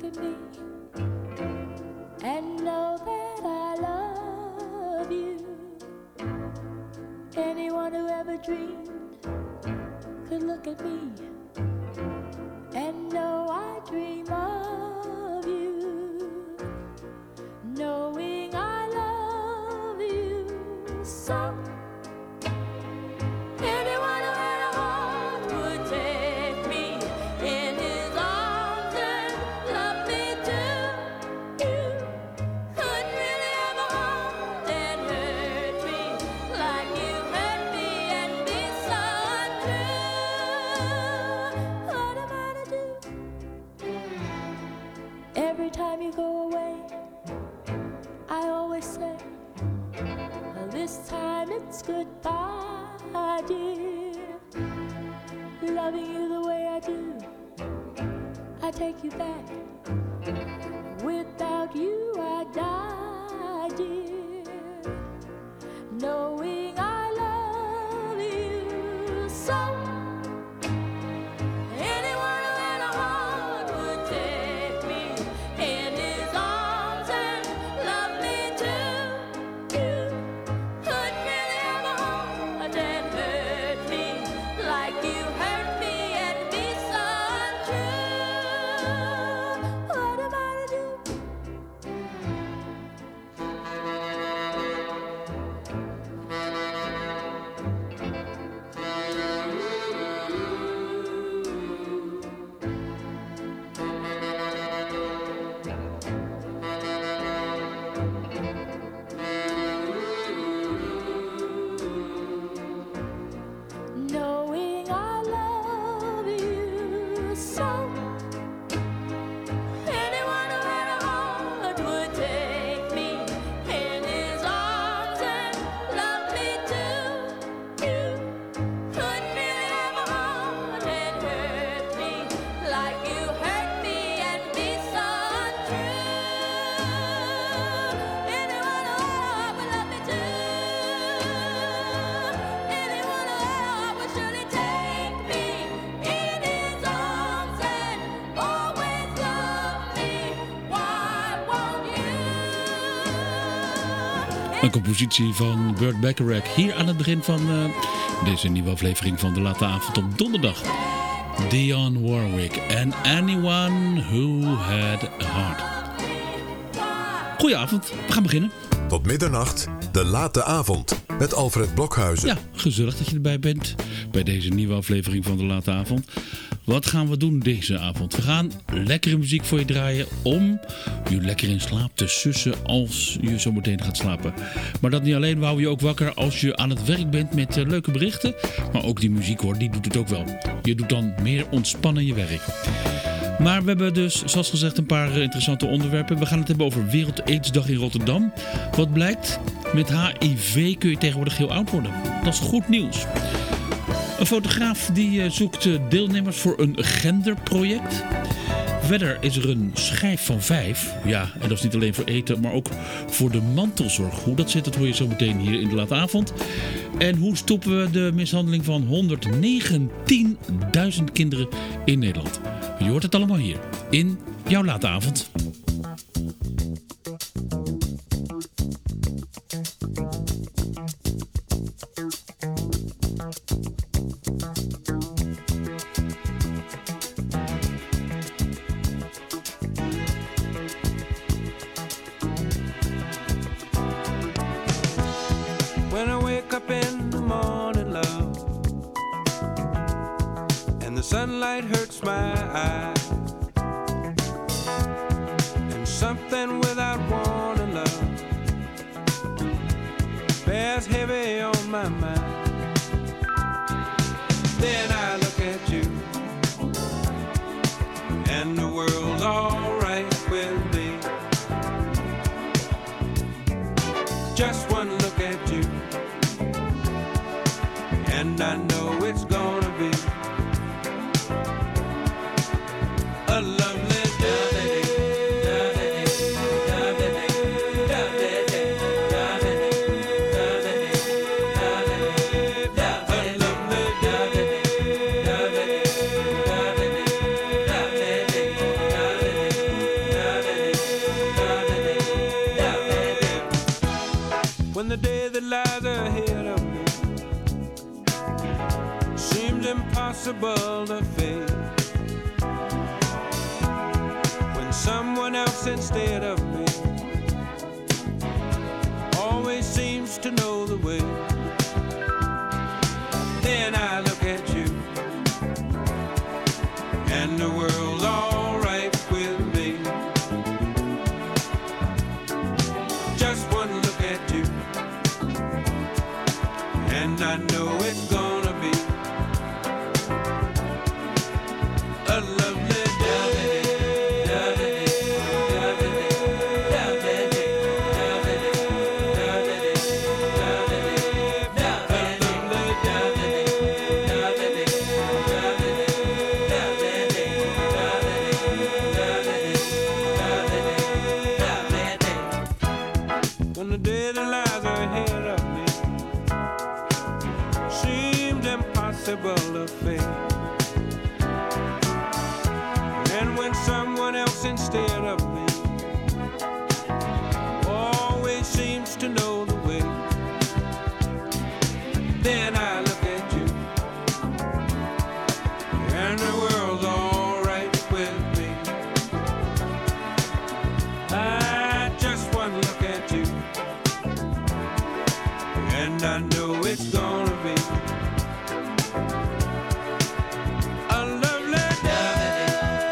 look at me and know that I love you. Anyone who ever dreamed could look at me and know I dream of you, knowing I love you so. Anyone who had a heart would take me in his arms and love me too. You couldn't really have a heart and hurt me like you hurt me and be so untrue. What am I to do? Every time you go away, I always say, well, this time it's goodbye, dear. Loving you the way I do, I take you back. Without you I die, dear. Knowing I love you so. Anyone who had a heart would take me in his arms and love me too. You couldn't really have a heart and hurt me like you hurt me and be so untrue. What am I to do? Knowing I love you so. Anyone who had a heart would take me in his arms and love me too. You couldn't really have a heart and hurt me like you hurt me and be so untrue. Anyone who had a heart would love me too. Anyone who had a heart would surely take me in his arms and always love me. Why won't you? Een compositie van Burt Bacharach. Hier aan het begin van deze nieuwe aflevering van De Late Avond op donderdag. Dionne Warwick en Anyone Who Had a Heart. Goedenavond, we gaan beginnen. Tot middernacht, De Late Avond, met Alfred Blokhuizen. Ja, gezellig dat je erbij bent bij deze nieuwe aflevering van De Late Avond. Wat gaan we doen deze avond? We gaan lekkere muziek voor je draaien om je lekker in slaap te sussen als je zo meteen gaat slapen. Maar dat niet alleen, we houden je ook wakker als je aan het werk bent met leuke berichten. Maar ook die muziek hoor, die doet het ook wel. Je doet dan meer ontspannen je werk. Maar we hebben dus, zoals gezegd, een paar interessante onderwerpen. We gaan het hebben over Wereld AIDS-dag in Rotterdam. Wat blijkt? Met HIV kun je tegenwoordig heel oud worden. Dat is goed nieuws. Een fotograaf die zoekt deelnemers voor een genderproject. Verder is er een schijf van 5. Ja, en dat is niet alleen voor eten, maar ook voor de mantelzorg. Hoe dat zit, dat hoor je zo meteen hier in De Late Avond. En hoe stoppen we de mishandeling van 119.000 kinderen in Nederland? Je hoort het allemaal hier in jouw Late Avond. When I wake up in the morning, love, and the sunlight hurts my eyes, and something without warning, love, bears heavy on my mind. Then I look at you, and the world's alright with me. Just one look at you, and I know it's gonna be a lovely day. seems impossible to face. When someone else instead of me always seems to know the way. Then I look at you and the world's all right with me. Just one look at you and I know it's gonna be a lovely day. When the day that lies ahead of me seems impossible to face, and when someone else instead of me always seems to know the way, then I look at you and the world's all right with me. I just one look at you and I know it's gonna be a lovely day.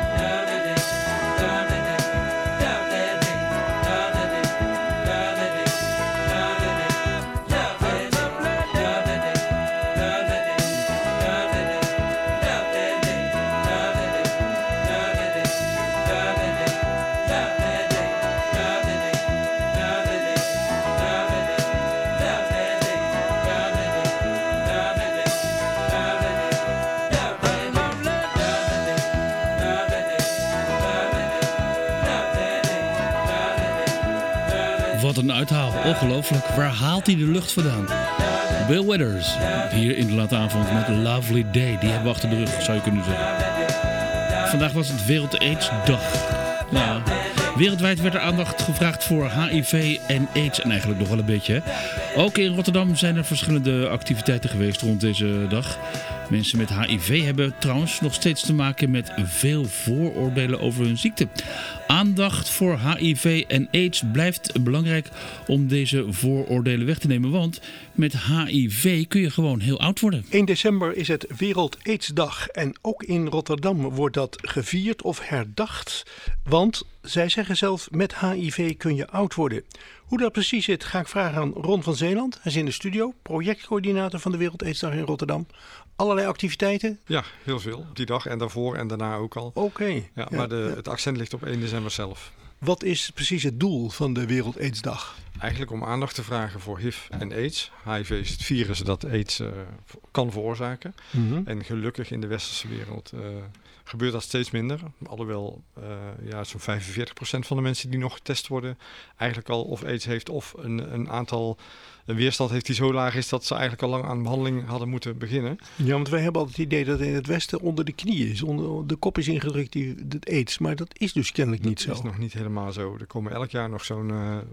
Wat een uithaal, ongelooflijk. Waar haalt hij de lucht vandaan? Bill Withers, hier in de late avond met Lovely Day. Die hebben we achter de rug, zou je kunnen zeggen. Vandaag was het Wereld AIDS-dag. Ja, wereldwijd werd er aandacht gevraagd voor HIV en AIDS. En eigenlijk nog wel een beetje. Hè? Ook in Rotterdam zijn er verschillende activiteiten geweest rond deze dag. Mensen met HIV hebben trouwens nog steeds te maken met veel vooroordelen over hun ziekte. Aandacht voor HIV en AIDS blijft belangrijk om deze vooroordelen weg te nemen. Want met HIV kun je gewoon heel oud worden. 1 december is het Wereld AIDS-dag en ook in Rotterdam wordt dat gevierd of herdacht. Want zij zeggen zelf, met HIV kun je oud worden. Hoe dat precies zit, ga ik vragen aan Ron van Zeeland. Hij is in de studio, projectcoördinator van de Wereld AIDS-dag in Rotterdam. Allerlei activiteiten? Ja, heel veel. Die dag en daarvoor en daarna ook al. Oké. Ja, maar het accent ligt op 1 december zelf. Wat is precies het doel van de Wereld AIDS-dag? Eigenlijk om aandacht te vragen voor HIV en AIDS. HIV is het virus dat AIDS kan veroorzaken. Mm-hmm. En gelukkig in de westerse wereld gebeurt dat steeds minder. Alhoewel zo'n 45% van de mensen die nog getest worden eigenlijk al of AIDS heeft of een aantal weerstand heeft die zo laag is dat ze eigenlijk al lang aan behandeling hadden moeten beginnen. Ja, want wij hebben altijd het idee dat het in het Westen onder de knie is. Onder de kop is ingedrukt het AIDS. Maar dat is dus kennelijk niet zo. Dat is nog niet helemaal zo. Er komen elk jaar nog zo'n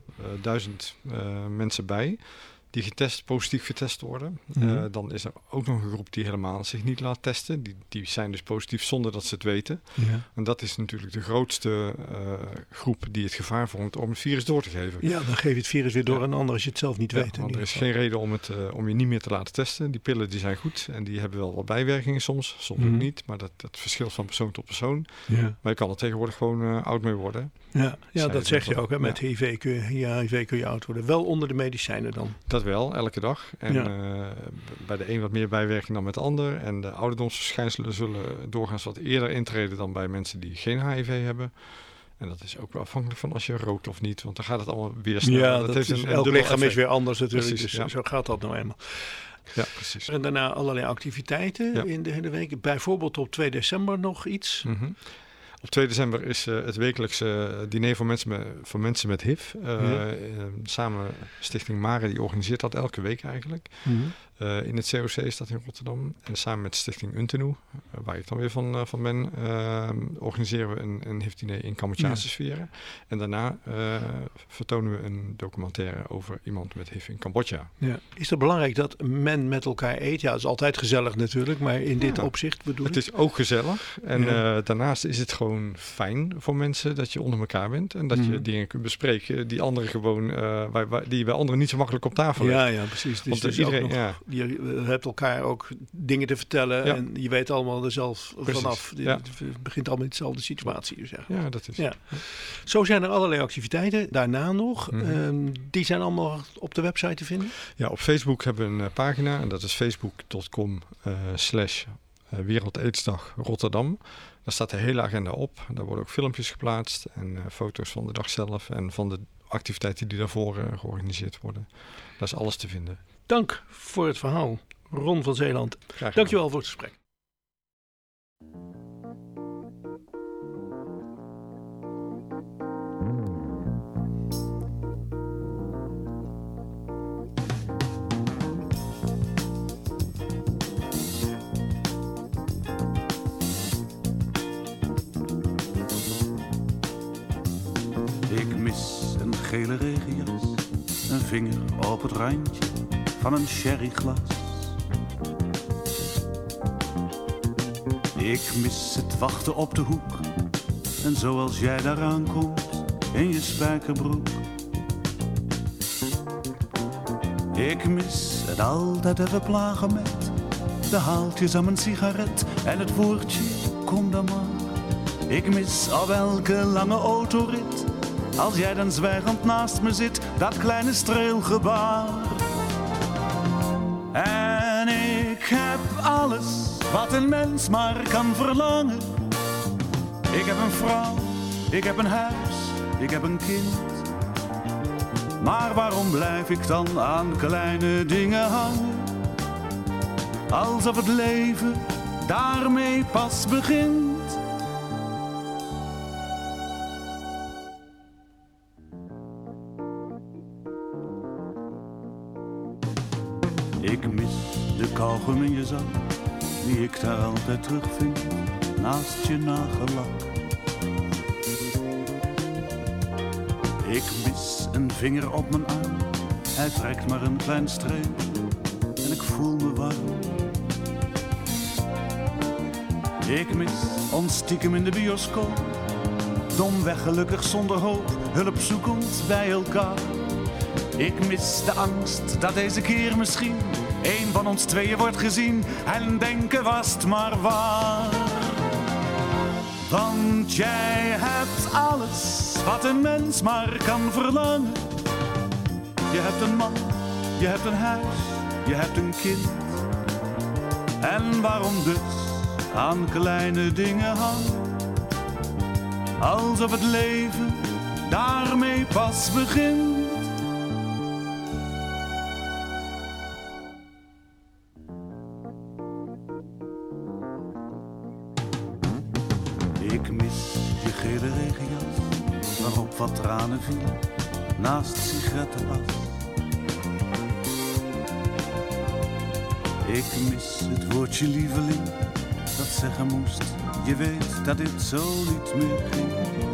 1000 mensen bij die positief getest worden. Mm-hmm. Dan is er ook nog een groep die helemaal zich niet laat testen. Die zijn dus positief zonder dat ze het weten. Ja. En dat is natuurlijk de grootste groep die het gevaar vormt om het virus door te geven. Ja, dan geef je het virus weer door een ander als je het zelf niet weet. Want er is geen reden om je niet meer te laten testen. Die pillen die zijn goed en die hebben wel wat bijwerkingen soms ook niet. Maar dat verschilt van persoon tot persoon. Ja. Maar je kan er tegenwoordig gewoon oud mee worden. Ja, dat zeg je ook. Hè? Met HIV kun je oud worden. Wel onder de medicijnen dan. Dat wel, elke dag. En bij de een wat meer bijwerking dan met de ander. En de ouderdomsverschijnselen zullen doorgaans wat eerder intreden dan bij mensen die geen HIV hebben. En dat is ook wel afhankelijk van als je rookt of niet. Want dan gaat het allemaal weer snel. Ja, dat heeft elk lichaam is weer anders natuurlijk. Precies, dus ja. zo gaat dat nou eenmaal. Ja, precies. En daarna allerlei activiteiten in de hele week. Bijvoorbeeld op 2 december nog iets. Mm-hmm. Op 2 december is het wekelijkse diner voor mensen met HIV. Samen Stichting Mare, die organiseert dat elke week eigenlijk. Mm-hmm. in het COC is dat in Rotterdam. En samen met Stichting Untenu, waar ik dan weer van ben, organiseren we een HIV-diner in Cambodjaanse sferen. En daarna vertonen we een documentaire over iemand met HIV in Cambodja. Ja. Is het belangrijk dat men met elkaar eet? Ja, dat is altijd gezellig natuurlijk, maar in dit opzicht bedoel ik? Het is ook gezellig. En daarnaast is het gewoon fijn voor mensen dat je onder elkaar bent. En dat je dingen kunt bespreken die anderen gewoon, die bij anderen niet zo makkelijk op tafel leggen. Ja, precies. Dus Want iedereen, je hebt elkaar ook dingen te vertellen en je weet allemaal er zelf vanaf. Het begint allemaal in dezelfde situatie. Dus ja, dat is. Ja. Zo zijn er allerlei activiteiten. Daarna nog. Die zijn allemaal op de website te vinden? Ja, op Facebook hebben we een pagina en dat is facebook.com/Wereld-AIDS-dag Rotterdam. Daar staat de hele agenda op. Daar worden ook filmpjes geplaatst en foto's van de dag zelf en van de activiteiten die daarvoor georganiseerd worden. Daar is alles te vinden. Dank voor het verhaal, Ron van Zeeland. Dankjewel voor het gesprek. Ik mis een gele regenjas, een vinger op het randje van een sherryglas. Ik mis het wachten op de hoek en zoals jij daaraan komt in je spijkerbroek. Ik mis het altijd even plagen met de haaltjes aan mijn sigaret en het woordje kom dan maar. Ik mis op elke lange autorit, als jij dan zwijgend naast me zit, dat kleine streelgebaar. En ik heb alles wat een mens maar kan verlangen. Ik heb een vrouw, ik heb een huis, ik heb een kind. Maar waarom blijf ik dan aan kleine dingen hangen? Alsof het leven daarmee pas begint. Ik mis de kauwgom in je zak, die ik daar altijd terugvind, naast je nagellak. Ik mis een vinger op mijn arm, hij trekt maar een klein streep en ik voel me warm. Ik mis ons stiekem in de bioscoop, domweg gelukkig zonder hoop, hulp zoekend bij elkaar. Ik mis de angst dat deze keer misschien een van ons tweeën wordt gezien en denken was het maar waar. Want jij hebt alles wat een mens maar kan verlangen. Je hebt een man, je hebt een huis, je hebt een kind. En waarom dus aan kleine dingen hangen? Alsof het leven daarmee pas begint. Ik mis je gele regenjas, waarop wat tranen vielen, naast sigarettenas. Ik mis het woordje lieveling, dat zeggen moest, je weet dat dit zo niet meer ging.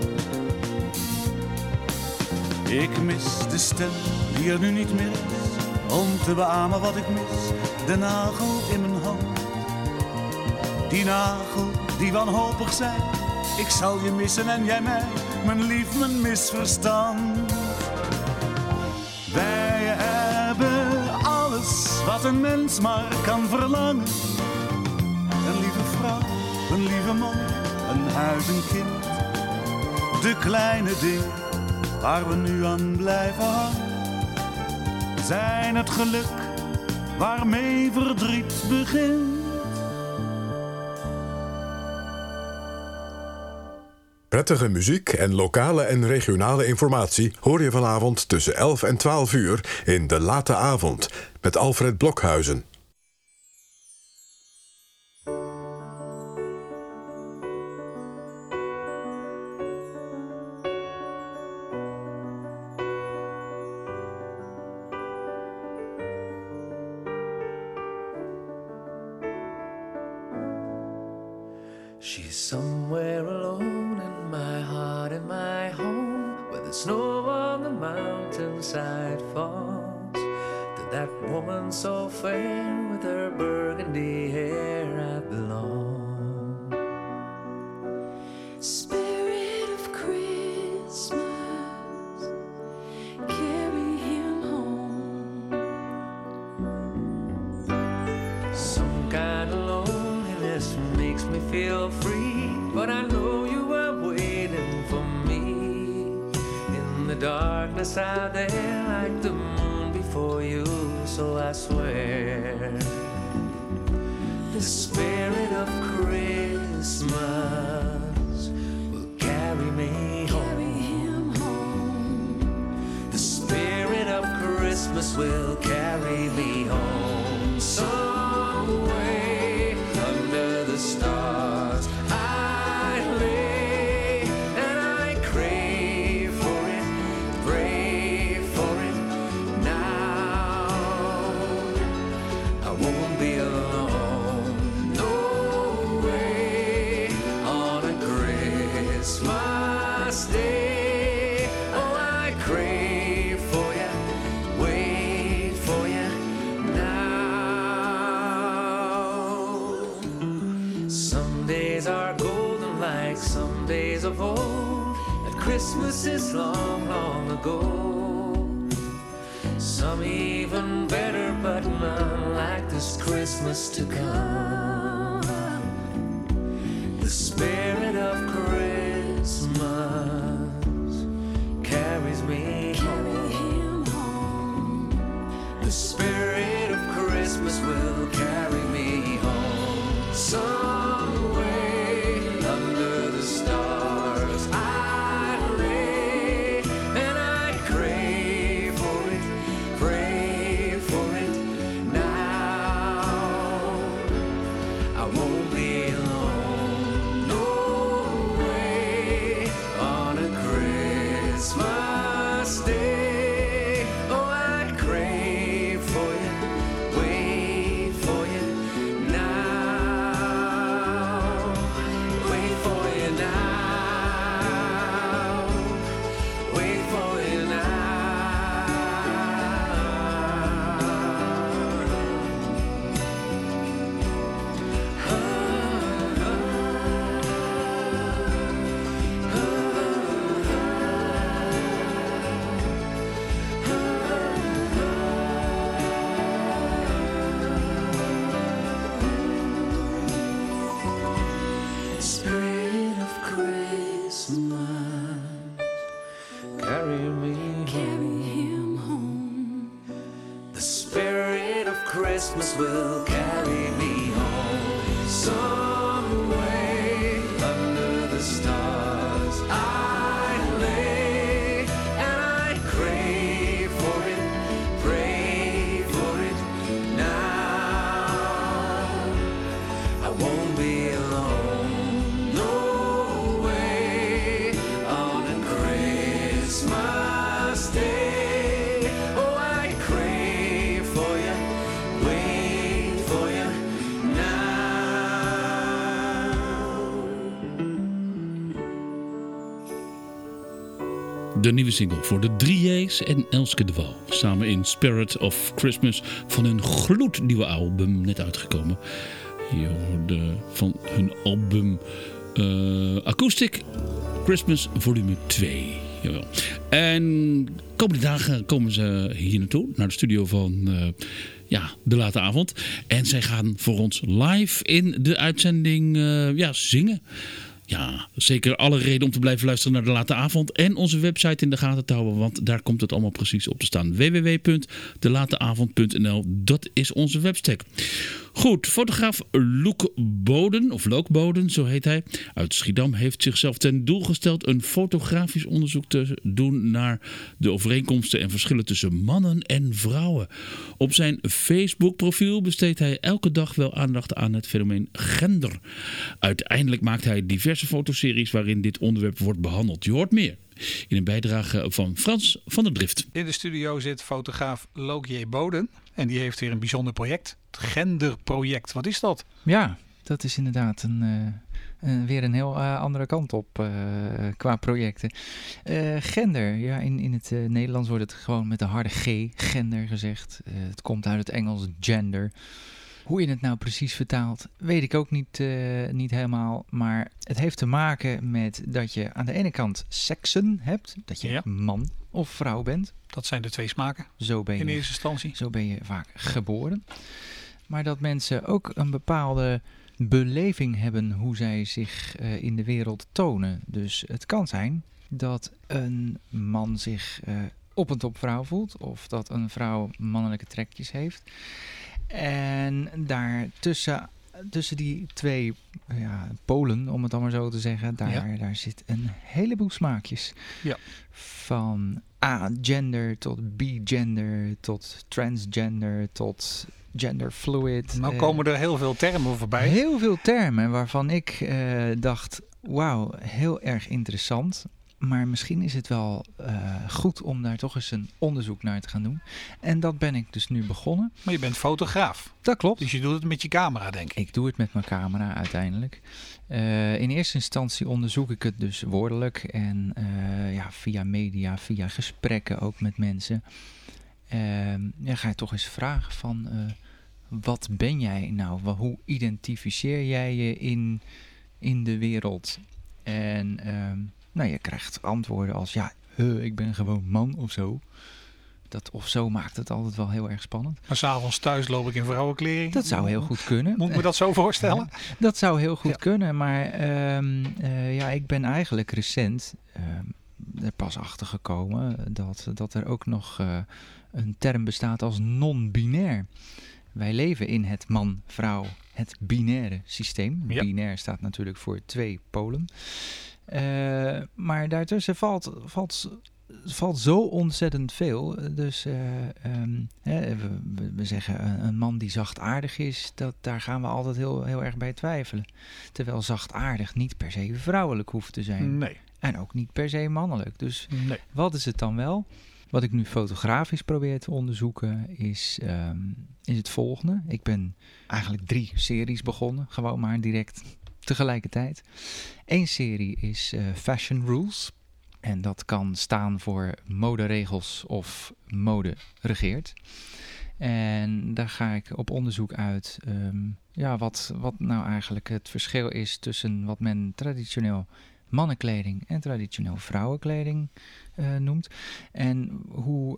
Ik mis de stem die er nu niet meer is, om te beamen wat ik mis, de nagel in mijn hand. Die nagel die wanhopig zei, ik zal je missen en jij mij, mijn lief, mijn misverstand. Wij hebben alles wat een mens maar kan verlangen. Een lieve vrouw, een lieve man, een huis, een kind. De kleine dingen waar we nu aan blijven hangen, zijn het geluk waarmee verdriet begint. Prettige muziek en lokale en regionale informatie hoor je vanavond tussen 11 en 12 uur in De Late Avond met Alfred Blokhuizen. She's somewhere alone in my heart, in my home, where the snow on the mountainside falls. To that woman so fair with her burgundy hair I belong. Spirit of Christmas, carry him home. Some kind of loneliness makes me feel free, but I know you are waiting for me in the darkness out there, like the moon before you. So I swear, the spirit of Christmas will carry me home. The spirit of Christmas will carry me home. Some way under the stars I lay, and I crave for it, pray for it now. I won't be alone, no way, on a Christmas day. Oh, I crave for you, wait for you now. Some days are golden like some days of old, and Christmas is long, long ago. Some even better, but none like this Christmas to come. The spirit of Christmas carries me home. The spirit of Christmas will carry me home. Some way under the stars I lay, and I crave for it, pray for it now. I won't be alone, no way, on a Christmas day. Oh, I crave for you, wait for you now. Wait for you now. Wait for you now. Spirit of Christmas, carry me home. The spirit of Christmas will carry me home. Some way under the stars I lay, and I crave for it, pray for it now. I won't be alone, no way, on a Christmas day. Oh, I crave for you, wait for you now. De nieuwe single voor de 3J's en Elske de Wal. Samen in Spirit of Christmas van hun gloednieuwe album, net uitgekomen. Je hoorde van hun album Acoustic Christmas volume 2. Jawel. En komende dagen komen ze hier naartoe, naar de studio van De Late Avond. En zij gaan voor ons live in de uitzending zingen. Ja, zeker alle reden om te blijven luisteren naar De Late Avond en onze website in de gaten te houden, want daar komt het allemaal precies op te staan. www.delateavond.nl, dat is onze webstack. Goed, fotograaf Loek Boden, zo heet hij, uit Schiedam, heeft zichzelf ten doel gesteld een fotografisch onderzoek te doen naar de overeenkomsten en verschillen tussen mannen en vrouwen. Op zijn Facebook-profiel besteedt hij elke dag wel aandacht aan het fenomeen gender. Uiteindelijk maakt hij diverse fotoseries waarin dit onderwerp wordt behandeld. Je hoort meer in een bijdrage van Frans van der Drift. In de studio zit fotograaf Loek Boden en die heeft weer een bijzonder project. Het Genderproject. Wat is dat? Ja, dat is inderdaad weer een heel andere kant op qua projecten. Gender, ja, in het Nederlands wordt het gewoon met de harde G, gender gezegd. Het komt uit het Engels gender. Hoe je het nou precies vertaalt, weet ik ook niet helemaal. Maar het heeft te maken met dat je aan de ene kant seksen hebt. Dat je man of vrouw bent. Dat zijn de twee smaken Zo ben je, in eerste instantie. Zo ben je vaak geboren. Maar dat mensen ook een bepaalde beleving hebben hoe zij zich in de wereld tonen. Dus het kan zijn dat een man zich op en top vrouw voelt. Of dat een vrouw mannelijke trekjes heeft. En daar tussen die twee polen, om het dan maar zo te zeggen, daar zit een heleboel smaakjes. Ja. Van A-gender tot B-gender tot transgender tot genderfluid. Nou komen er heel veel termen voorbij. Heel veel termen waarvan ik dacht, wauw, heel erg interessant. Maar misschien is het wel goed om daar toch eens een onderzoek naar te gaan doen. En dat ben ik dus nu begonnen. Maar je bent fotograaf. Dat klopt. Dus je doet het met je camera, denk ik. Ik doe het met mijn camera uiteindelijk. In eerste instantie onderzoek ik het dus woordelijk. En via media, via gesprekken ook met mensen. Ga je toch eens vragen van... wat ben jij nou? Hoe identificeer jij je in de wereld? En... je krijgt antwoorden als ik ben gewoon man of zo. Dat of zo maakt het altijd wel heel erg spannend. Maar 's avonds thuis loop ik in vrouwenkleding. Dat zou heel goed kunnen. Moet ik me dat zo voorstellen? Dat zou heel goed kunnen. Maar ik ben eigenlijk recent er pas achter gekomen dat er ook nog een term bestaat als non-binair. Wij leven in het man-vrouw, het binaire systeem. Ja. Binair staat natuurlijk voor 2 polen. Maar daartussen valt zo ontzettend veel. Dus we zeggen een man die zachtaardig is, daar gaan we altijd heel erg bij twijfelen. Terwijl zachtaardig niet per se vrouwelijk hoeft te zijn. Nee. En ook niet per se mannelijk. Dus wat is het dan wel? Wat ik nu fotografisch probeer te onderzoeken is het volgende. Ik ben eigenlijk 3 series begonnen. Gewoon maar direct tegelijkertijd. 1 serie is Fashion Rules. En dat kan staan voor moderegels of mode regeert. En daar ga ik op onderzoek uit wat nou eigenlijk het verschil is tussen wat men traditioneel mannenkleding en traditioneel vrouwenkleding noemt. En hoe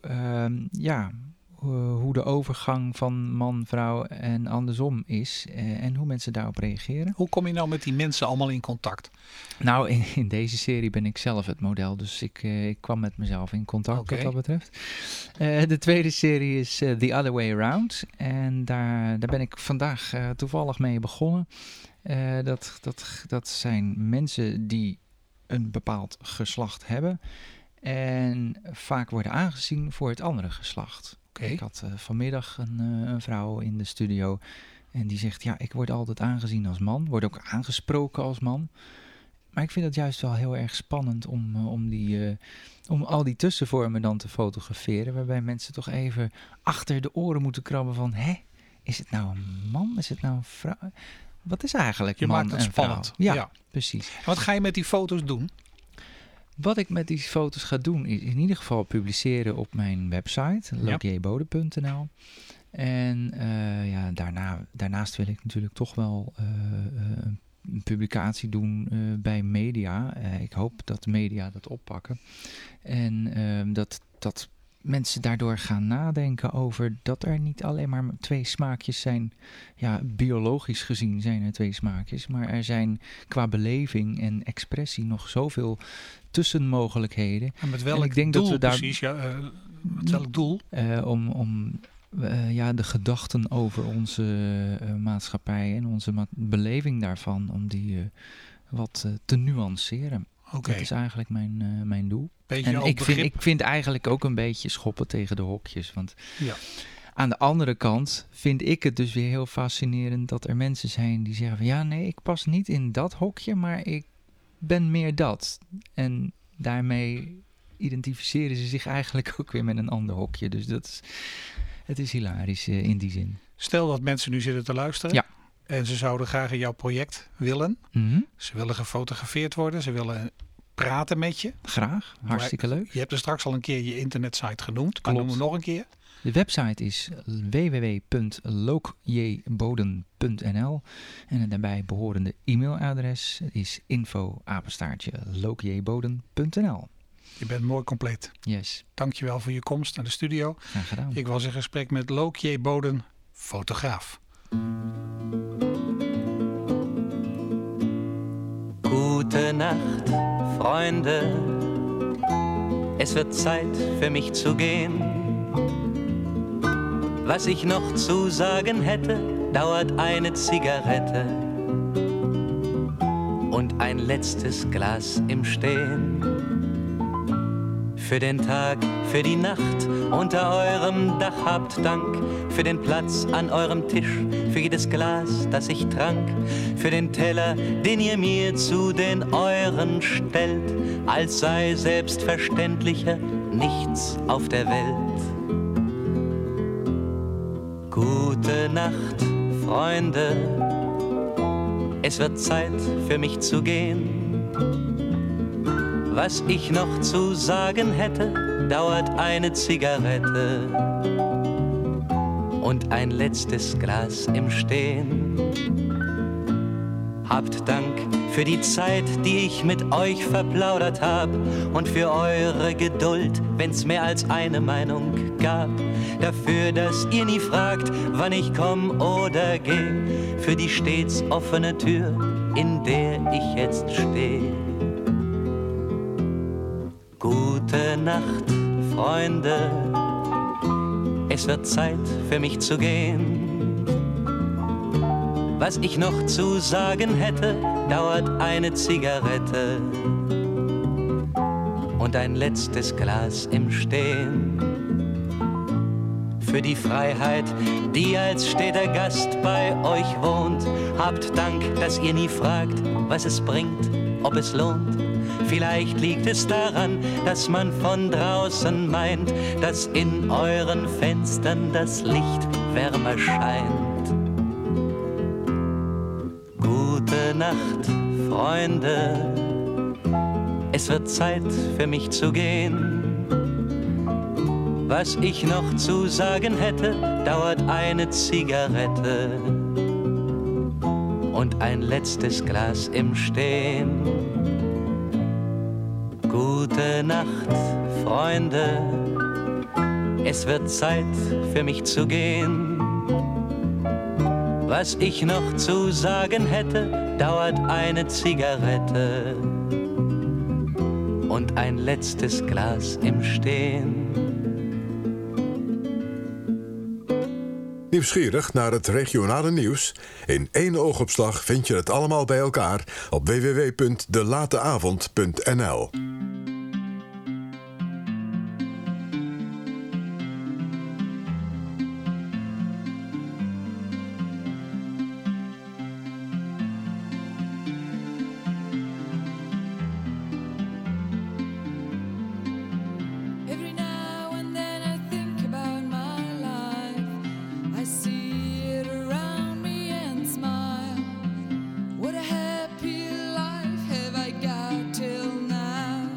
de overgang van man, vrouw en andersom is. En hoe mensen daarop reageren. Hoe kom je nou met die mensen allemaal in contact? Nou, in deze serie ben ik zelf het model. Dus ik kwam met mezelf in contact wat dat betreft. De tweede serie is The Other Way Around. En daar ben ik vandaag toevallig mee begonnen. Dat zijn mensen die een bepaald geslacht hebben. En vaak worden aangezien voor het andere geslacht. Ik had vanmiddag een vrouw in de studio en die zegt, ik word altijd aangezien als man, word ook aangesproken als man. Maar ik vind het juist wel heel erg spannend om al die tussenvormen dan te fotograferen, waarbij mensen toch even achter de oren moeten krabben van, is het nou een man, is het nou een vrouw? Wat is eigenlijk man en vrouw? Je maakt het spannend. Ja, precies. Wat ga je met die foto's doen? Wat ik met die foto's ga doen is in ieder geval publiceren op mijn website, lokiebode.nl. En daarnaast wil ik natuurlijk toch wel een publicatie doen bij media. Ik hoop dat de media dat oppakken. En dat mensen daardoor gaan nadenken over dat er niet alleen maar 2 smaakjes zijn. Ja, biologisch gezien zijn er 2 smaakjes. Maar er zijn qua beleving en expressie nog zoveel tussenmogelijkheden. En met welk doel precies? Met welk doel? Om de gedachten over onze maatschappij en onze beleving daarvan, om die wat te nuanceren. Dat is eigenlijk mijn doel. En ik vind eigenlijk ook een beetje schoppen tegen de hokjes. Want aan de andere kant vind ik het dus weer heel fascinerend dat er mensen zijn die zeggen van ik pas niet in dat hokje, maar ik ben meer dat. En daarmee identificeren ze zich eigenlijk ook weer met een ander hokje. Dus het is hilarisch in die zin. Stel dat mensen nu zitten te luisteren. Ja. En ze zouden graag in jouw project willen. Mm-hmm. Ze willen gefotografeerd worden. Ze willen praten met je. Graag, hartstikke leuk. Je hebt er straks al een keer je internetsite genoemd. Kan noemen nog een keer. De website is www.lookjboden.nl en het daarbij behorende e-mailadres is info@lookjboden.nl. Je bent mooi compleet. Yes. Dankjewel voor je komst naar de studio. Graag gedaan. Ik was in gesprek met Look J. Boden, fotograaf. Gute Nacht, Freunde. Es wird Zeit für mich zu gehen. Was ich noch zu sagen hätte, dauert eine Zigarette und ein letztes Glas im Stehen. Für den Tag, für die Nacht unter eurem Dach habt Dank, für den Platz an eurem Tisch, für jedes Glas, das ich trank, für den Teller, den ihr mir zu den euren stellt, als sei selbstverständlicher nichts auf der Welt. Gute Nacht, Freunde, es wird Zeit für mich zu gehen. Was ich noch zu sagen hätte, dauert eine Zigarette und ein letztes Glas im Stehen. Habt Dank für die Zeit, die ich mit euch verplaudert hab und für eure Geduld, wenn's mehr als eine Meinung gab. Dafür, dass ihr nie fragt, wann ich komm oder geh, für die stets offene Tür, in der ich jetzt steh. Gute Nacht, Freunde, es wird Zeit für mich zu gehen. Was ich noch zu sagen hätte, dauert eine Zigarette und ein letztes Glas im Stehen. Für die Freiheit, die als steter Gast bei euch wohnt, habt Dank, dass ihr nie fragt, was es bringt, ob es lohnt. Vielleicht liegt es daran, dass man von draußen meint, dass in euren Fenstern das Licht wärmer scheint. Gute Nacht, Freunde, es wird Zeit für mich zu gehen. Was ich noch zu sagen hätte, dauert eine Zigarette und ein letztes Glas im Stehen. Gute Nacht, Freunde, es wird Zeit für mich zu gehen. Was ich noch zu sagen hätte, dauert eine Zigarette und ein letztes Glas im Stehen. Nieuwsgierig naar het regionale nieuws? In één oogopslag vind je het allemaal bij elkaar op www.delateavond.nl. What a happy life have I got till now.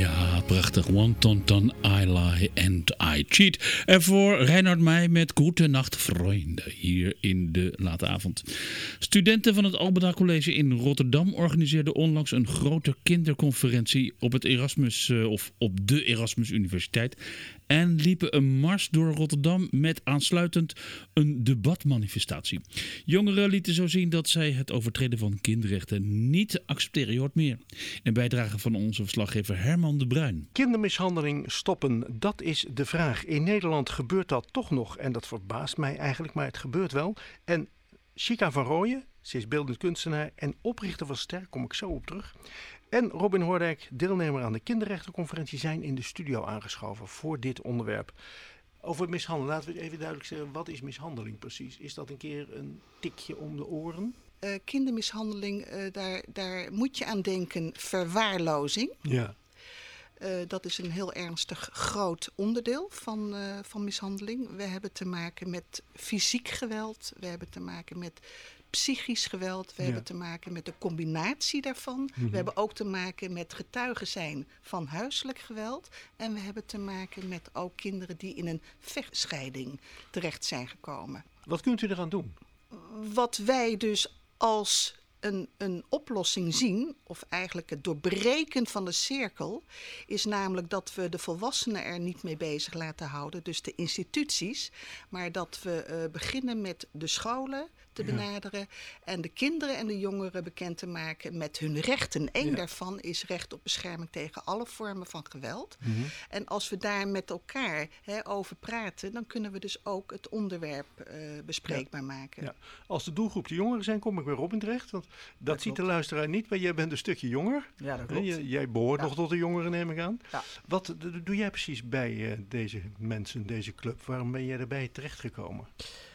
Ja, prachtig. One ton ton, I lie and I cheat. En voor Reinhard Meij met Gute Nacht Vrienden hier in de late avond. Studenten van het Alberda College in Rotterdam organiseerden onlangs een grote kinderconferentie op het Erasmus of op de Erasmus Universiteit. En liepen een mars door Rotterdam met aansluitend een debatmanifestatie. Jongeren lieten zo zien dat zij het overtreden van kinderrechten niet accepteren. Je hoort meer. Een bijdrage van onze verslaggever Herman de Bruin. Kindermishandeling stoppen, dat is de vraag. In Nederland gebeurt dat toch nog en dat verbaast mij eigenlijk, maar het gebeurt wel. En Chika van Rooyen, ze is beeldend kunstenaar en oprichter van Sterk, kom ik zo op terug. En Robin Hoordijk, deelnemer aan de kinderrechtenconferentie, zijn in de studio aangeschoven voor dit onderwerp. Over mishandelen, laten we even duidelijk zeggen, wat is mishandeling precies? Is dat een keer een tikje om de oren? Kindermishandeling, daar moet je aan denken, verwaarlozing. Ja. Dat is een heel ernstig groot onderdeel van mishandeling. We hebben te maken met fysiek geweld, we hebben te maken met psychisch geweld, we hebben te maken met de combinatie daarvan. Mm-hmm. We hebben ook te maken met getuigen zijn van huiselijk geweld. En we hebben te maken met ook kinderen die in een vechtscheiding terecht zijn gekomen. Wat kunt u eraan doen? Wat wij dus als een oplossing zien, of eigenlijk het doorbreken van de cirkel, is namelijk dat we de volwassenen er niet mee bezig laten houden, dus de instituties, maar dat we beginnen met de scholen te benaderen en de kinderen en de jongeren bekend te maken met hun rechten. Eén daarvan is recht op bescherming tegen alle vormen van geweld. Mm-hmm. En als we daar met elkaar over praten, dan kunnen we dus ook het onderwerp bespreekbaar maken. Ja. Als de doelgroep de jongeren zijn, kom ik bij Robin terecht, want dat ziet de luisteraar niet, maar jij bent een stukje jonger. Ja, dat klopt. Jij behoort nog tot de jongeren, neem ik aan. Ja. Wat doe jij precies bij deze mensen, deze club? Waarom ben jij erbij terechtgekomen?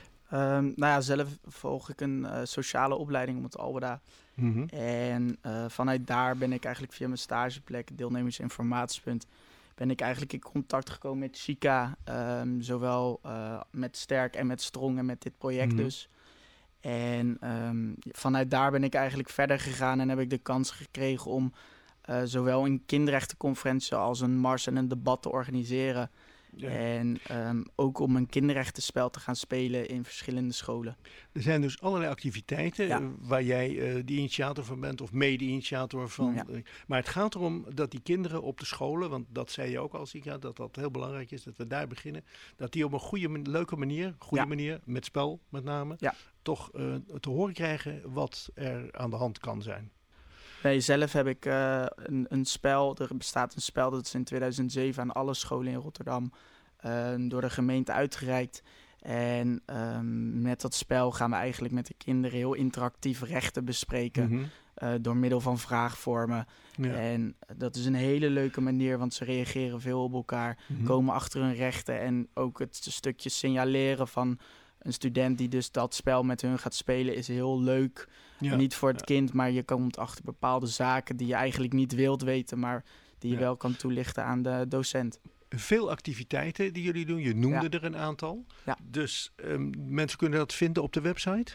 Zelf volg ik een sociale opleiding op het Alberda. Mm-hmm. En vanuit daar ben ik eigenlijk via mijn stageplek, deelnemersinformatiepunt, ben ik eigenlijk in contact gekomen met Chika. Zowel met Sterk en met Strong en met dit project dus. En vanuit daar ben ik eigenlijk verder gegaan en heb ik de kans gekregen om zowel een kinderrechtenconferentie als een mars en een debat te organiseren. Ja. En ook om een kinderrechtenspel te gaan spelen in verschillende scholen. Er zijn dus allerlei activiteiten waar jij de initiator van bent of mede-initiator van. Ja. Maar het gaat erom dat die kinderen op de scholen, want dat zei je ook al, Sika, dat heel belangrijk is, dat we daar beginnen. Dat die op een goede, leuke manier, manier, met spel met name, toch te horen krijgen wat er aan de hand kan zijn. Nee, zelf heb ik een spel. Er bestaat een spel dat is in 2007 aan alle scholen in Rotterdam door de gemeente uitgereikt. En met dat spel gaan we eigenlijk met de kinderen heel interactief rechten bespreken. Door middel van vraagvormen. Ja. En dat is een hele leuke manier, want ze reageren veel op elkaar. Komen achter hun rechten en ook het stukje signaleren van een student die dus dat spel met hun gaat spelen is heel leuk. Ja, niet voor het kind, maar je komt achter bepaalde zaken die je eigenlijk niet wilt weten, maar die je wel kan toelichten aan de docent. Veel activiteiten die jullie doen, je noemde er een aantal. Ja. Dus mensen kunnen dat vinden op de website?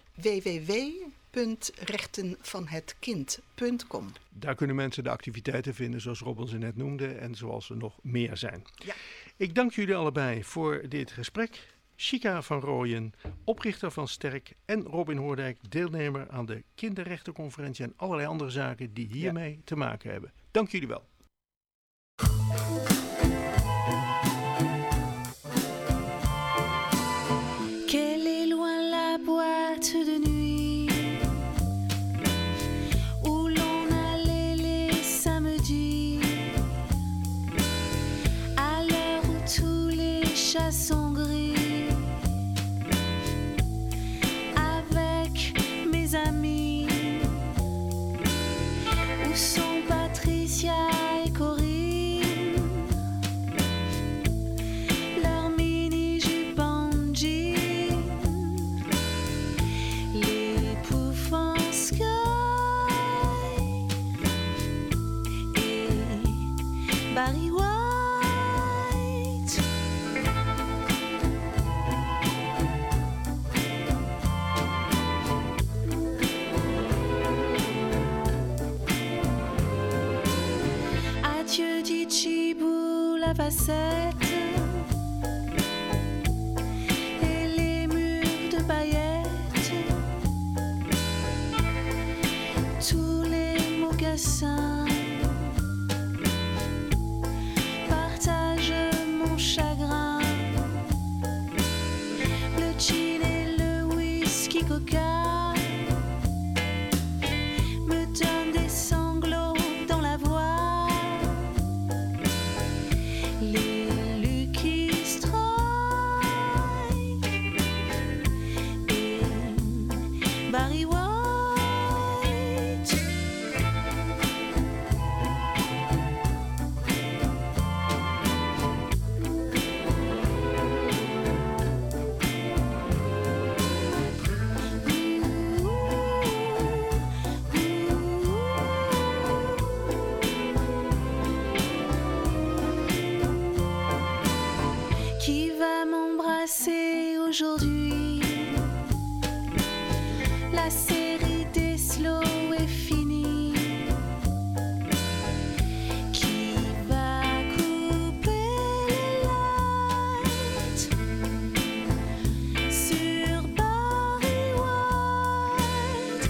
www.rechtenvanhetkind.com. Daar kunnen mensen de activiteiten vinden zoals Robin ze net noemde en zoals er nog meer zijn. Ja. Ik dank jullie allebei voor dit gesprek. Chika van Rooyen, oprichter van Sterk, en Robin Hoordijk, deelnemer aan de kinderrechtenconferentie en allerlei andere zaken die hiermee te maken hebben. Dank jullie wel. Quelle est loin la boîte de nuit où l'on allait les samedis à l'heure où tous les chats sont gris. Amis, où sont Patricia facettes et les murs de paillettes, tous les mocassins partagent mon chagrin, le gin et le whisky coca me donnent des sanglots dans la voix. Les Lucky Strike et Barry White. Qui va m'embrasser aujourd'hui? La série des slow est finie. Qui va couper les lights sur Barry White?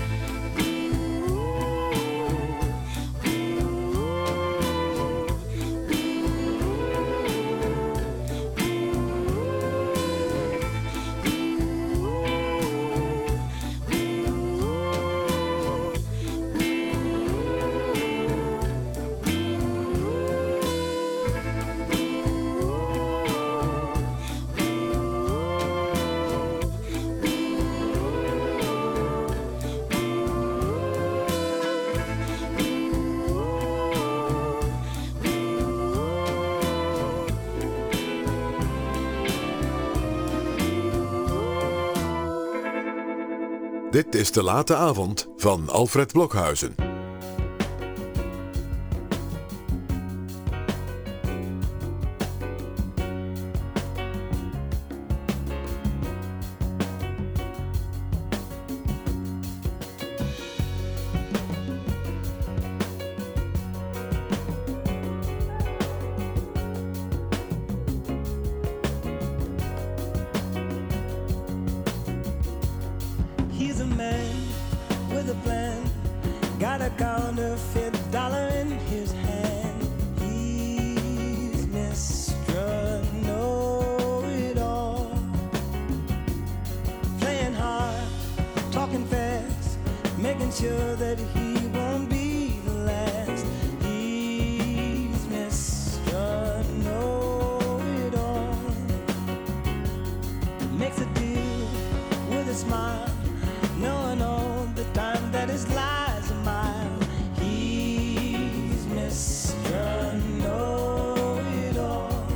Dit is De Late Avond van Alfred Blokhuizen. He's a man with a plan, got a counterfeit dollar in his hand. He's Mr. Know-it-all, playing hard, talking fast, making sure that he won't be the last. He's Mr. Know-it-all, makes a deal with a smile, knowing all the time that his lies are mine. He's Mr. Know-it-all,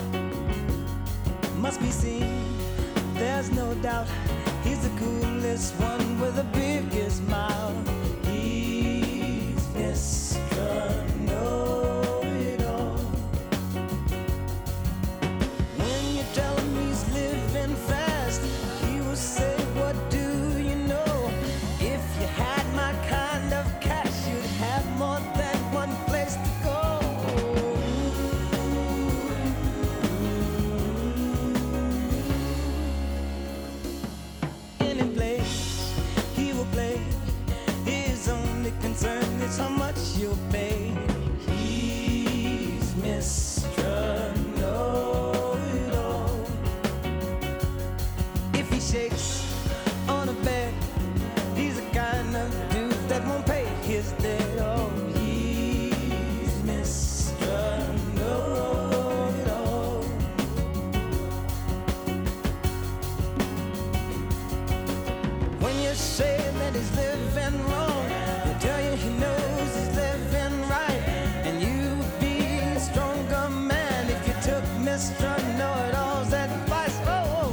must be seen, there's no doubt. He's the coolest one with the biggest smile. He's Mr. Know-it-all. When you tell him he's living fast, he will say, what do you know? If you had my kind of cash, you'd have more than one place to go. Any place he will play, his only concern is how much you'll pay. He's Mr. Know-it-all. If he shakes on a bed, he's the kind of dude that won't pay his debt. Oh, he's Mr. Know-it-all. When you say that he's living wrong, he'll tell you he knows he's living right. And you would be a stronger man if you took Mr. Know-it-all's advice. Oh,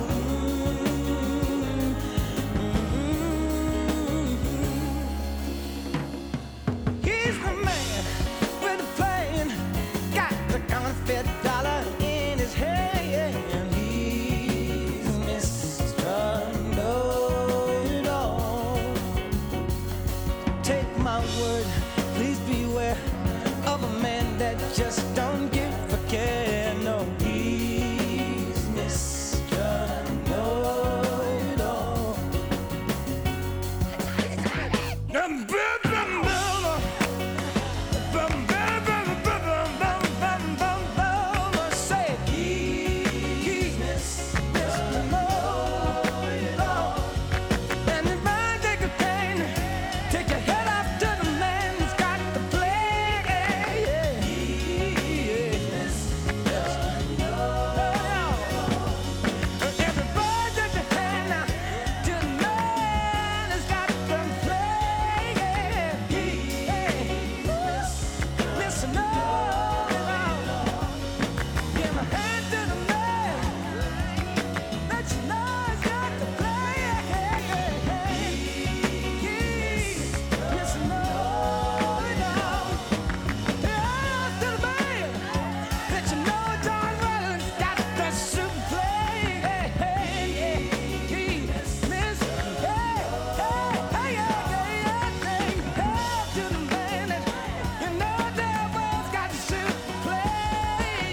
he's the man with the plan, got the counterfeit dollar in his hand. He's Mr. Know-it-all. Take my word, please beware of a man that that just don't give a care. No, he's Mr. Know-it-all. Say he's Mr. Know-it-all. And if I take a pain, take your head off to the man who's got the play. He's Mr. Know-it-all. Everybody take your hand now to the man who's got the play. He's Mr. Know-it-all. Give my hand to the man. Let you know he's got the play. He's Mr. Know-it-all. Yeah, to the man. Let you know darn well he's got the super play. He's Mr. To the man. You know damn well he's got the super play.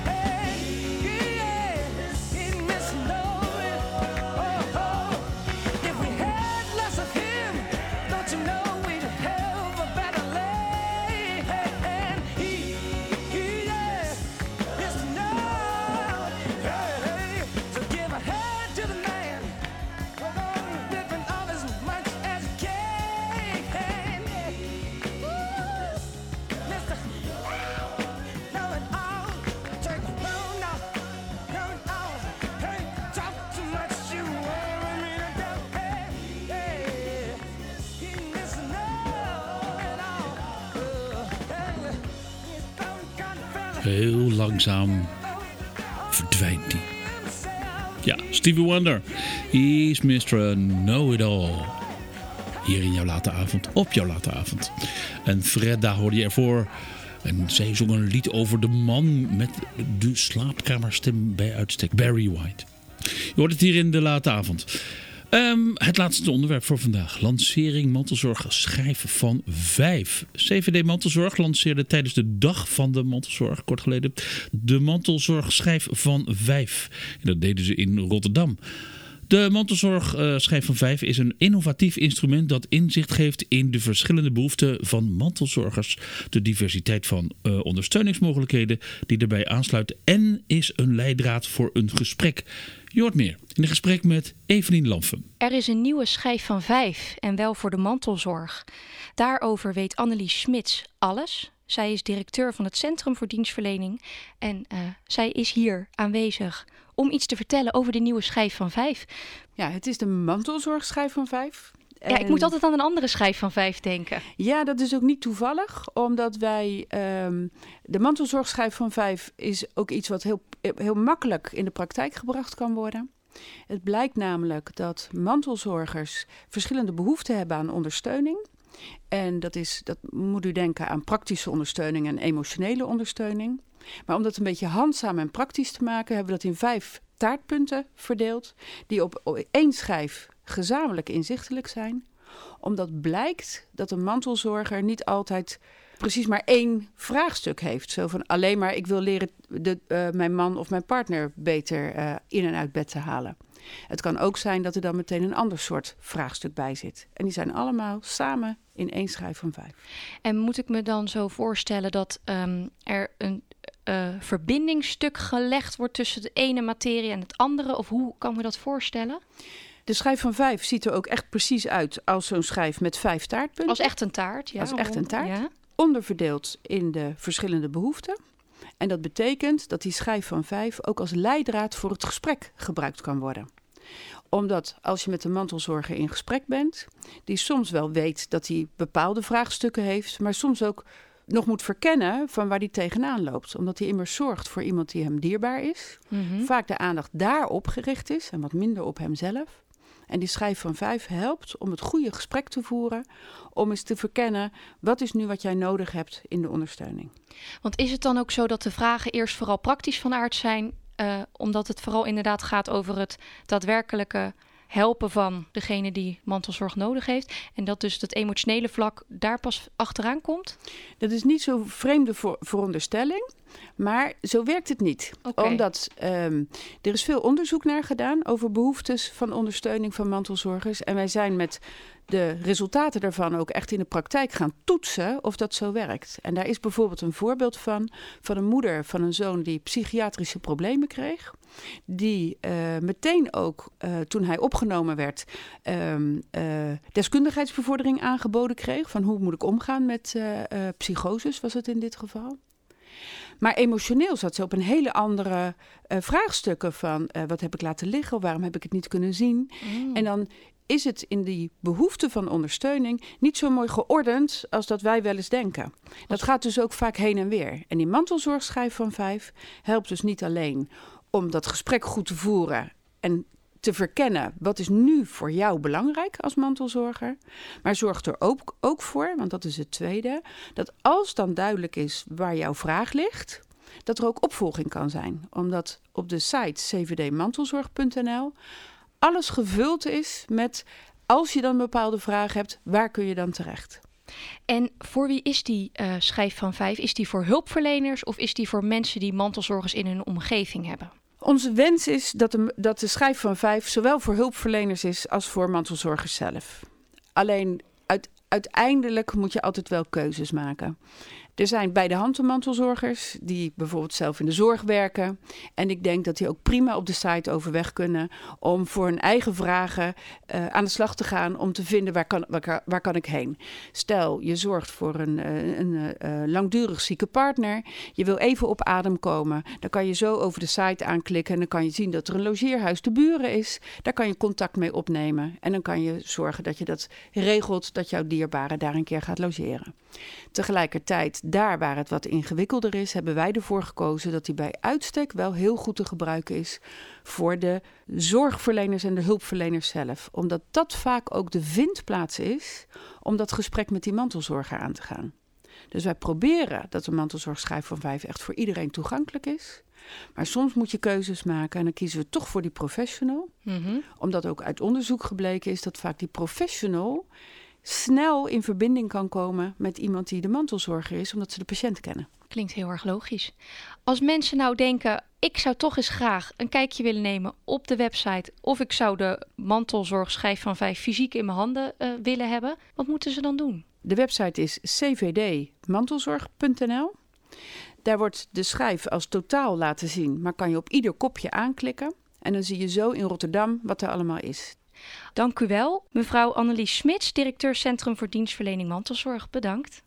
He's Mr. Know-it-all. If we had less of him, don't you know we'd have a better land? Mr. Know-it-all. So give a hand to the man. We're gonna rip him off as much as you can. Mr. Know-it-all. Take the phone off. Know-it-all. Hey, talk too much, you worry me to death. He's Mr. Know-it-all. Heel langzaam verdwijnt hij. Ja, Stevie Wonder. He's Mr. Know-it-all. Hier in jouw late avond, op jouw late avond. En Fredda hoorde je ervoor. En zij zong een lied over de man met de slaapkamerstem bij uitstek. Barry White. Je hoort het hier in de late avond. Het laatste onderwerp voor vandaag. Lancering mantelzorg schijf van 5. CVD Mantelzorg lanceerde tijdens de dag van de mantelzorg, kort geleden, de mantelzorg schijf van 5. En dat deden ze in Rotterdam. De mantelzorg schijf van 5 is een innovatief instrument dat inzicht geeft in de verschillende behoeften van mantelzorgers, de diversiteit van ondersteuningsmogelijkheden die daarbij aansluit en is een leidraad voor een gesprek. Je hoort meer in een gesprek met Evelien Lampen. Er is een nieuwe schijf van 5 en wel voor de mantelzorg. Daarover weet Annelies Smits alles. Zij is directeur van het Centrum voor Dienstverlening en zij is hier aanwezig om iets te vertellen over de nieuwe schijf van 5. Ja, het is de mantelzorgschijf van 5. Ja, ik moet altijd aan een andere schijf van 5 denken. Ja, dat is ook niet toevallig, omdat wij... de mantelzorgschijf van 5 is ook iets wat heel makkelijk in de praktijk gebracht kan worden. Het blijkt namelijk dat mantelzorgers verschillende behoeften hebben aan ondersteuning. En dat moet u denken aan praktische ondersteuning en emotionele ondersteuning. Maar om dat een beetje handzaam en praktisch te maken, hebben we dat in 5 taartpunten verdeeld, die op 1 schijf gezamenlijk inzichtelijk zijn. Omdat blijkt dat een mantelzorger niet altijd precies maar 1 vraagstuk heeft. Zo van alleen maar ik wil leren mijn man of mijn partner beter in en uit bed te halen. Het kan ook zijn dat er dan meteen een ander soort vraagstuk bij zit. En die zijn allemaal samen in 1 schijf van 5. En moet ik me dan zo voorstellen dat er een verbindingsstuk gelegd wordt tussen de ene materie en het andere? Of hoe kan ik me dat voorstellen? De schijf van 5 ziet er ook echt precies uit als zo'n schijf met 5 taartpunten. Als echt een taart, ja. Als echt een taart. Ja. Onderverdeeld in de verschillende behoeften. En dat betekent dat die schijf van 5 ook als leidraad voor het gesprek gebruikt kan worden. Omdat als je met een mantelzorger in gesprek bent, die soms wel weet dat hij bepaalde vraagstukken heeft, maar soms ook nog moet verkennen van waar hij tegenaan loopt. Omdat hij immers zorgt voor iemand die hem dierbaar is. Mm-hmm. Vaak de aandacht daarop gericht is en wat minder op hemzelf. En die schijf van 5 helpt om het goede gesprek te voeren. Om eens te verkennen, wat is nu wat jij nodig hebt in de ondersteuning. Want is het dan ook zo dat de vragen eerst vooral praktisch van aard zijn, omdat het vooral inderdaad gaat over het daadwerkelijke helpen van degene die mantelzorg nodig heeft. En dat dus dat emotionele vlak daar pas achteraan komt? Dat is niet zo'n vreemde veronderstelling. Maar zo werkt het niet. Okay. Omdat er is veel onderzoek naar gedaan over behoeftes van ondersteuning van mantelzorgers. En wij zijn met de resultaten daarvan ook echt in de praktijk gaan toetsen of dat zo werkt. En daar is bijvoorbeeld een voorbeeld van een moeder van een zoon die psychiatrische problemen kreeg. Die meteen ook, toen hij opgenomen werd, deskundigheidsbevordering aangeboden kreeg. Van hoe moet ik omgaan met psychoses, was het in dit geval. Maar emotioneel zat ze op een hele andere vraagstukken van wat heb ik laten liggen, waarom heb ik het niet kunnen zien. En dan is het in die behoefte van ondersteuning niet zo mooi geordend als dat wij wel eens denken. Dat gaat dus ook vaak heen en weer. En die mantelzorgschijf van 5 helpt dus niet alleen om dat gesprek goed te voeren en te verkennen wat is nu voor jou belangrijk als mantelzorger. Maar zorgt er ook voor, want dat is het tweede, dat als dan duidelijk is waar jouw vraag ligt, dat er ook opvolging kan zijn. Omdat op de site cvdmantelzorg.nl alles gevuld is met, als je dan een bepaalde vraag hebt, waar kun je dan terecht? En voor wie is die schijf van 5? Is die voor hulpverleners of is die voor mensen die mantelzorgers in hun omgeving hebben? Onze wens is dat de schijf van 5 zowel voor hulpverleners is als voor mantelzorgers zelf. Alleen uiteindelijk moet je altijd wel keuzes maken. Er zijn bij de hand mantelzorgers die bijvoorbeeld zelf in de zorg werken. En ik denk dat die ook prima op de site overweg kunnen om voor hun eigen vragen aan de slag te gaan om te vinden waar kan ik heen. Stel, je zorgt voor een langdurig zieke partner. Je wil even op adem komen. Dan kan je zo over de site aanklikken en dan kan je zien dat er een logeerhuis de buren is. Daar kan je contact mee opnemen. En dan kan je zorgen dat je dat regelt, dat jouw dierbare daar een keer gaat logeren. Tegelijkertijd, daar waar het wat ingewikkelder is, hebben wij ervoor gekozen dat die bij uitstek wel heel goed te gebruiken is voor de zorgverleners en de hulpverleners zelf. Omdat dat vaak ook de vindplaats is om dat gesprek met die mantelzorger aan te gaan. Dus wij proberen dat de mantelzorgschijf van 5 echt voor iedereen toegankelijk is. Maar soms moet je keuzes maken en dan kiezen we toch voor die professional. Omdat ook uit onderzoek gebleken is dat vaak die professional snel in verbinding kan komen met iemand die de mantelzorger is, omdat ze de patiënt kennen. Klinkt heel erg logisch. Als mensen nou denken, ik zou toch eens graag een kijkje willen nemen op de website, of ik zou de mantelzorgschijf van 5 fysiek in mijn handen willen hebben, wat moeten ze dan doen? De website is cvdmantelzorg.nl. Daar wordt de schijf als totaal laten zien, maar kan je op ieder kopje aanklikken. En dan zie je zo in Rotterdam wat er allemaal is. Dank u wel, mevrouw Annelies Smits, directeur Centrum voor Dienstverlening Mantelzorg. Bedankt.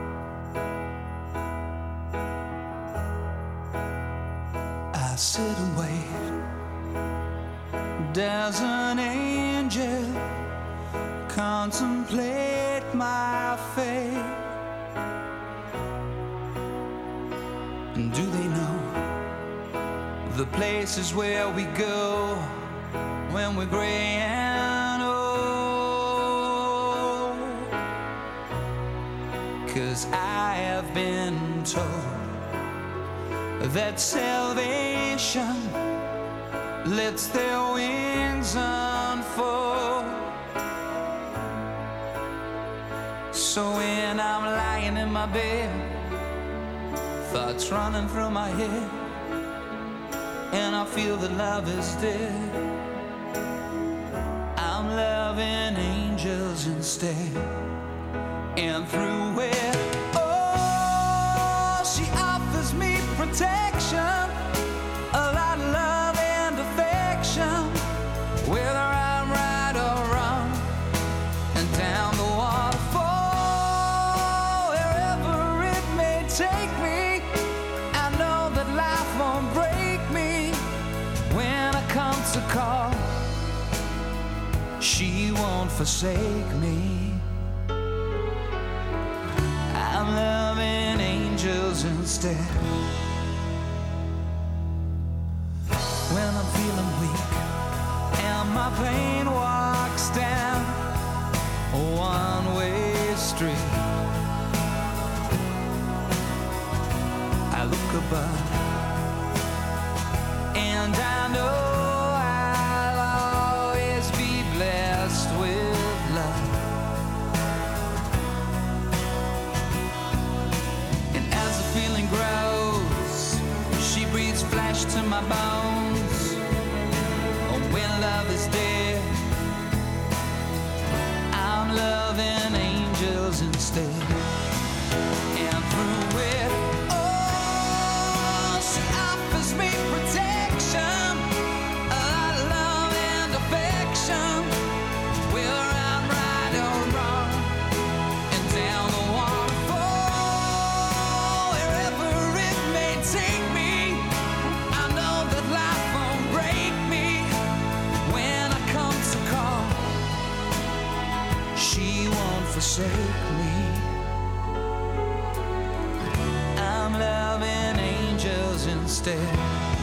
I sit and wait. There's an angel contemplate my fate. And do they know the places where we go when we're gray and old? 'Cause I have been told that salvation lets their wings unfold. So when I'm lying in my bed, thoughts running through my head, and I feel that love is dead, I'm loving angels instead. And through it, oh, she offers me protection, a lot of love and affection, whether I'm right or wrong, and down the waterfall, wherever it may take me, I know that life won't break me when I come to call. She won't forsake me. I'm loving angels instead. When I'm feeling weak and my pain walks down a one-way street, I look above and I know I'll always be my bones. When love is dead, I'm loving angels instead. And through it all, she offers me protection, love and affection. Whether I'm right or wrong, and down the waterfall, wherever it may take me, I know that life won't break me. When I come to call, she won't forsake me. I'm loving angels instead.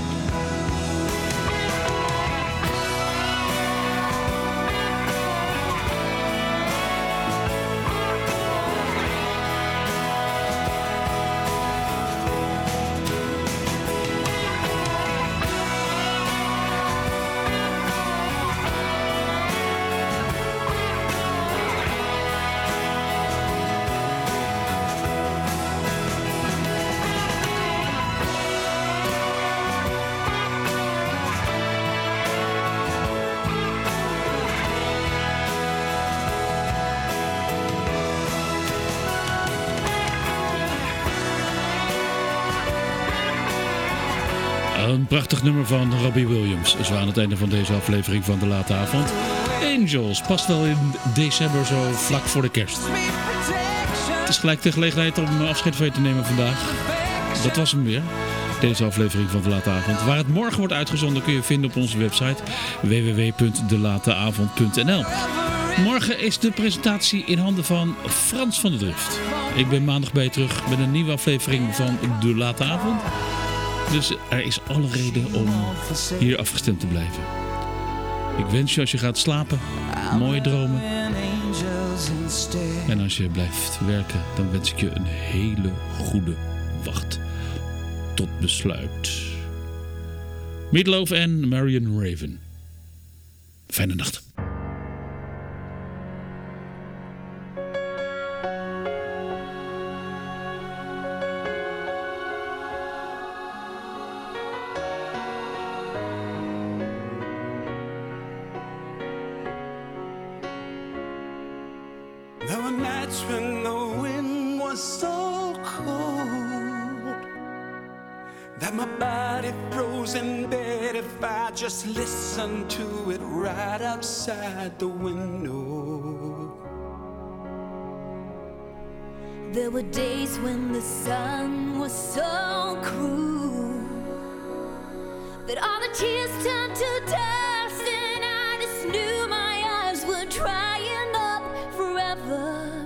Een prachtig nummer van Robbie Williams. Zo aan het einde van deze aflevering van De Late Avond. Angels, past wel in december, zo vlak voor de kerst. Het is gelijk de gelegenheid om afscheid van je te nemen vandaag. Dat was hem weer. Deze aflevering van De Late Avond. Waar het morgen wordt uitgezonden kun je vinden op onze website www.delateavond.nl. Morgen is de presentatie in handen van Frans van der Drift. Ik ben maandag bij je terug met een nieuwe aflevering van De Late Avond. Dus er is alle reden om hier afgestemd te blijven. Ik wens je als je gaat slapen mooie dromen. En als je blijft werken, dan wens ik je een hele goede wacht. Tot besluit. Meatloaf en Marion Raven. Fijne nacht. There were nights when the wind was so cold that my body froze in bed if I just listened to it right outside the window. There were days when the sun was so cruel that all the tears turned to dust, and I just knew my eyes were drying up forever.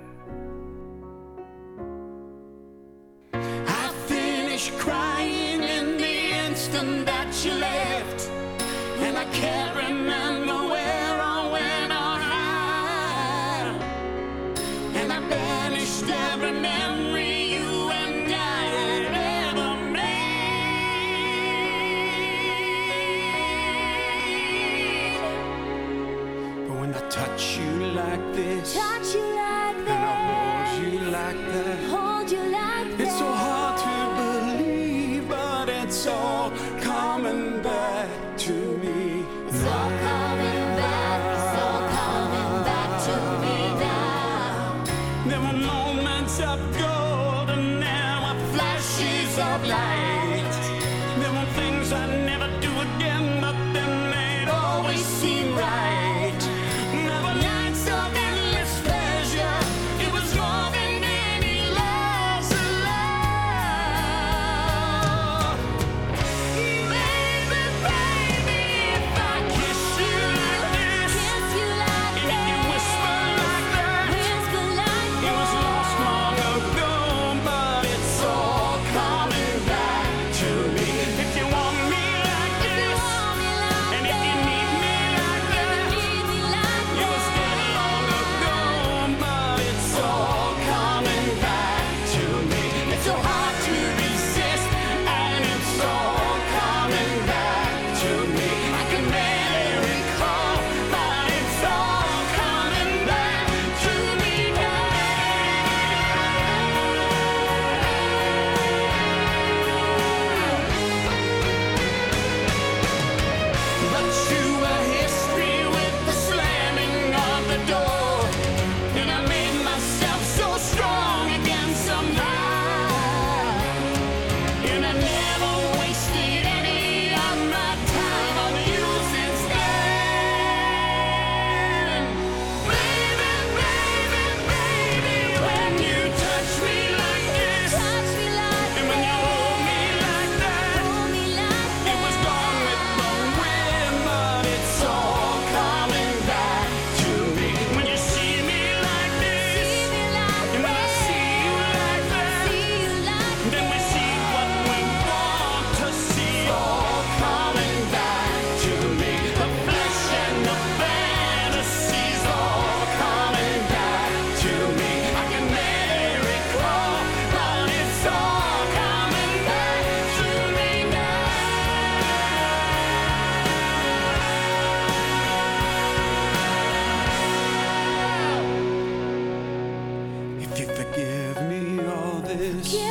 I finished crying in the instant that you left, and I can't remember where or when or how, and I banished every memory you and I had ever made. But when I touch you like this, Touch you like and I hold you like that, hold you like it's so hard to believe, but it's all coming back to me. It's all coming back, it's all coming back to me now. There were moments of gold and there were flashes of light. There were things I'd never do again, but then they'd always seem right. There were nights of endless pleasure. It was more than any love's love. Baby, baby, if I kiss you like this, Kiss you like and if you whisper like that, whisper like it was lost long ago, but it's all coming back Quiero